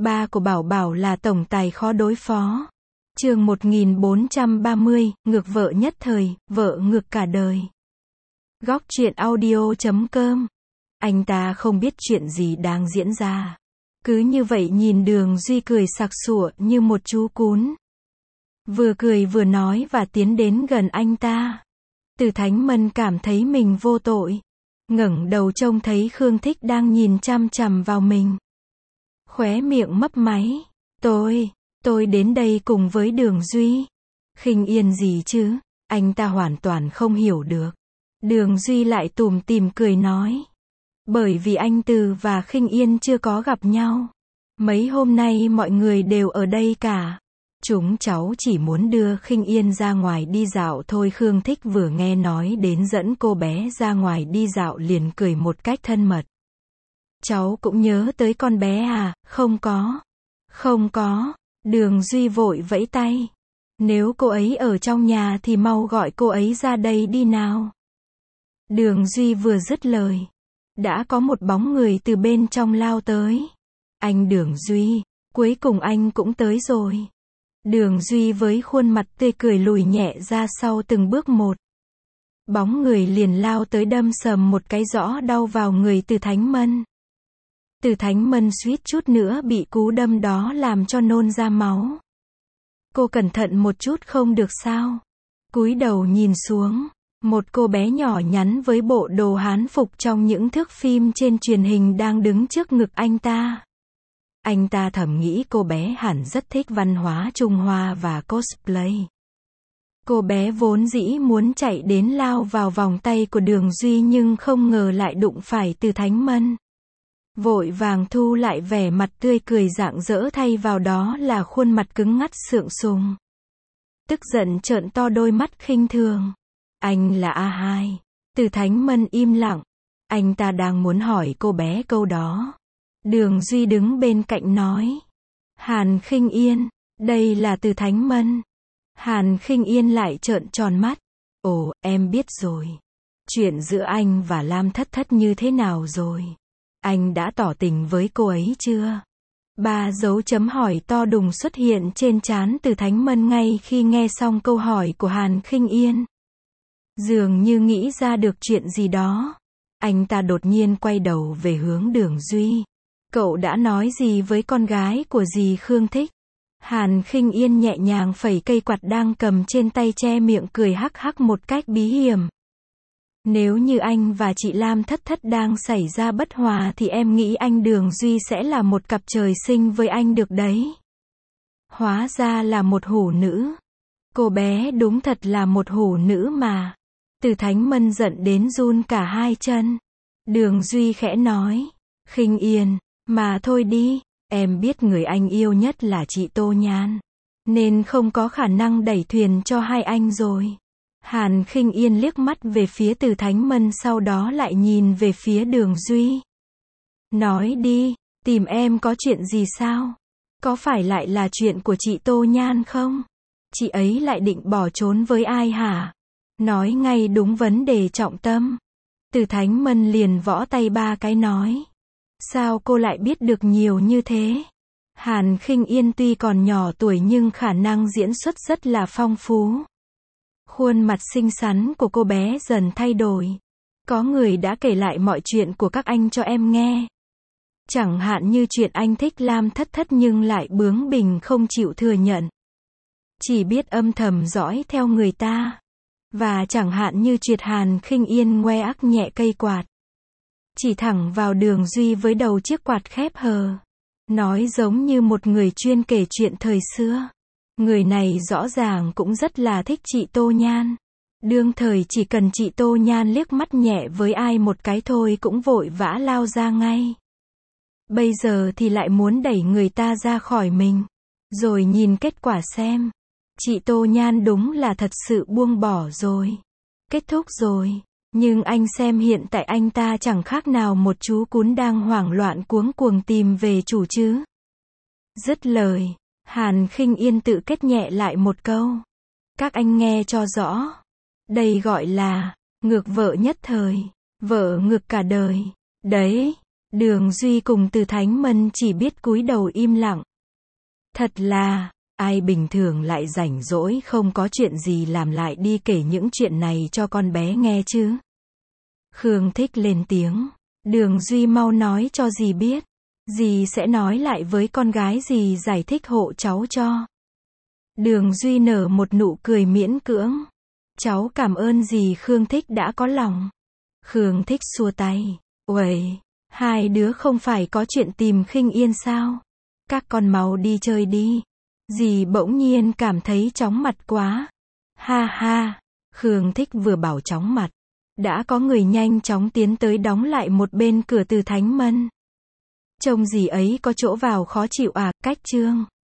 Ba của Bảo Bảo là tổng tài khó đối phó. Chương 1430, ngược vợ nhất thời, vợ ngược cả đời. Góc truyện audio.com. Anh ta không biết chuyện gì đang diễn ra. Cứ như vậy nhìn Đường Duy cười sặc sụa như một chú cún. Vừa cười vừa nói và tiến đến gần anh ta. Từ Thánh Mân cảm thấy mình vô tội. Ngẩng đầu trông thấy Khương Thích đang nhìn chằm chằm vào mình. Khóe miệng mấp máy. Tôi đến đây cùng với Đường Duy. Khinh Yên gì chứ? Anh ta hoàn toàn không hiểu được. Đường Duy lại tủm tỉm cười nói. Bởi vì anh Từ và Khinh Yên chưa có gặp nhau. Mấy hôm nay mọi người đều ở đây cả. Chúng cháu chỉ muốn đưa Khinh Yên ra ngoài đi dạo thôi. Khương Thích vừa nghe nói đến dẫn cô bé ra ngoài đi dạo liền cười một cách thân mật. Cháu cũng nhớ tới con bé à? Không có. Đường Duy vội vẫy tay. Nếu cô ấy ở trong nhà thì mau gọi cô ấy ra đây đi nào. Đường Duy vừa dứt lời. Đã có một bóng người từ bên trong lao tới. Anh Đường Duy, cuối cùng anh cũng tới rồi. Đường Duy với khuôn mặt tươi cười lùi nhẹ ra sau từng bước một. Bóng người liền lao tới đâm sầm một cái rõ đau vào người Từ Thánh Mân. Từ Thánh Mân suýt chút nữa bị cú đâm đó làm cho nôn ra máu. Cô cẩn thận một chút không được sao? Cúi đầu nhìn xuống, một cô bé nhỏ nhắn với bộ đồ hán phục trong những thước phim trên truyền hình đang đứng trước ngực anh ta. Anh ta thầm nghĩ cô bé hẳn rất thích văn hóa Trung Hoa và cosplay. Cô bé vốn dĩ muốn chạy đến lao vào vòng tay của Đường Duy nhưng không ngờ lại đụng phải Từ Thánh Mân. Vội vàng thu lại vẻ mặt tươi cười rạng rỡ thay vào đó là khuôn mặt cứng ngắt sượng sùng. Tức giận trợn to đôi mắt khinh thường. Anh là A2. Từ Thánh Mân im lặng. Anh ta đang muốn hỏi cô bé câu đó. Đường Duy đứng bên cạnh nói. Hàn Khinh Yên, đây là Từ Thánh Mân. Hàn Khinh Yên lại trợn tròn mắt. Ồ, em biết rồi. Chuyện giữa anh và Lam Thất Thất như thế nào rồi? Anh đã tỏ tình với cô ấy chưa? Ba dấu chấm hỏi to đùng xuất hiện trên trán Từ Thánh Mân ngay khi nghe xong câu hỏi của Hàn Khinh Yên. Dường như nghĩ ra được chuyện gì đó. Anh ta đột nhiên quay đầu về hướng Đường Duy. Cậu đã nói gì với con gái của dì Khương Thích? Hàn Khinh Yên nhẹ nhàng phẩy cây quạt đang cầm trên tay che miệng cười hắc hắc một cách bí hiểm. Nếu như anh và chị Lam Thất Thất đang xảy ra bất hòa thì em nghĩ anh Đường Duy sẽ là một cặp trời sinh với anh được đấy. Hóa ra là một hủ nữ. Cô bé đúng thật là một hủ nữ mà. Từ Thánh Mân giận đến run cả hai chân. Đường Duy khẽ nói. Khinh Yên, mà thôi đi, em biết người anh yêu nhất là chị Tô Nhan. Nên không có khả năng đẩy thuyền cho hai anh rồi. Hàn Khinh Yên liếc mắt về phía Từ Thánh Mân sau đó lại nhìn về phía Đường Duy. Nói đi, tìm em có chuyện gì sao? Có phải lại là chuyện của chị Tô Nhan không? Chị ấy lại định bỏ trốn với ai hả? Nói ngay đúng vấn đề trọng tâm. Từ Thánh Mân liền võ tay ba cái nói. Sao cô lại biết được nhiều như thế? Hàn Khinh Yên tuy còn nhỏ tuổi nhưng khả năng diễn xuất rất là phong phú. Khuôn mặt xinh xắn của cô bé dần thay đổi. Có người đã kể lại mọi chuyện của các anh cho em nghe. Chẳng hạn như chuyện anh thích Lam Thất Thất nhưng lại bướng bỉnh không chịu thừa nhận. Chỉ biết âm thầm dõi theo người ta. Và chẳng hạn như chuyện Hàn Khinh Yên ngoe ác nhẹ cây quạt. Chỉ thẳng vào Đường Duy với đầu chiếc quạt khép hờ. Nói giống như một người chuyên kể chuyện thời xưa. Người này rõ ràng cũng rất là thích chị Tô Nhan. Đương thời chỉ cần chị Tô Nhan liếc mắt nhẹ với ai một cái thôi cũng vội vã lao ra ngay. Bây giờ thì lại muốn đẩy người ta ra khỏi mình. Rồi nhìn kết quả xem. Chị Tô Nhan đúng là thật sự buông bỏ rồi. Kết thúc rồi. Nhưng anh xem hiện tại anh ta chẳng khác nào một chú cún đang hoảng loạn cuống cuồng tìm về chủ chứ. Dứt lời. Hàn Khinh Yên tự kết nhẹ lại một câu. Các anh nghe cho rõ. Đây gọi là ngược vợ nhất thời, vợ ngược cả đời. Đấy, Đường Duy cùng Từ Thánh Mân chỉ biết cúi đầu im lặng. Thật là, ai bình thường lại rảnh rỗi không có chuyện gì làm lại đi kể những chuyện này cho con bé nghe chứ. Khương Thích lên tiếng. Đường Duy mau nói cho dì biết. Dì sẽ nói lại với con gái dì giải thích hộ cháu cho. Đường Duy nở một nụ cười miễn cưỡng. Cháu cảm ơn dì Khương Thích đã có lòng. Khương Thích xua tay. Uầy, hai đứa không phải có chuyện tìm Khinh Yên sao? Các con mau đi chơi đi. Dì bỗng nhiên cảm thấy chóng mặt quá. Ha ha, Khương Thích vừa bảo chóng mặt. Đã có người nhanh chóng tiến tới đóng lại một bên cửa Từ Thánh Mân. Trông dì ấy có chỗ vào khó chịu à, cách chương.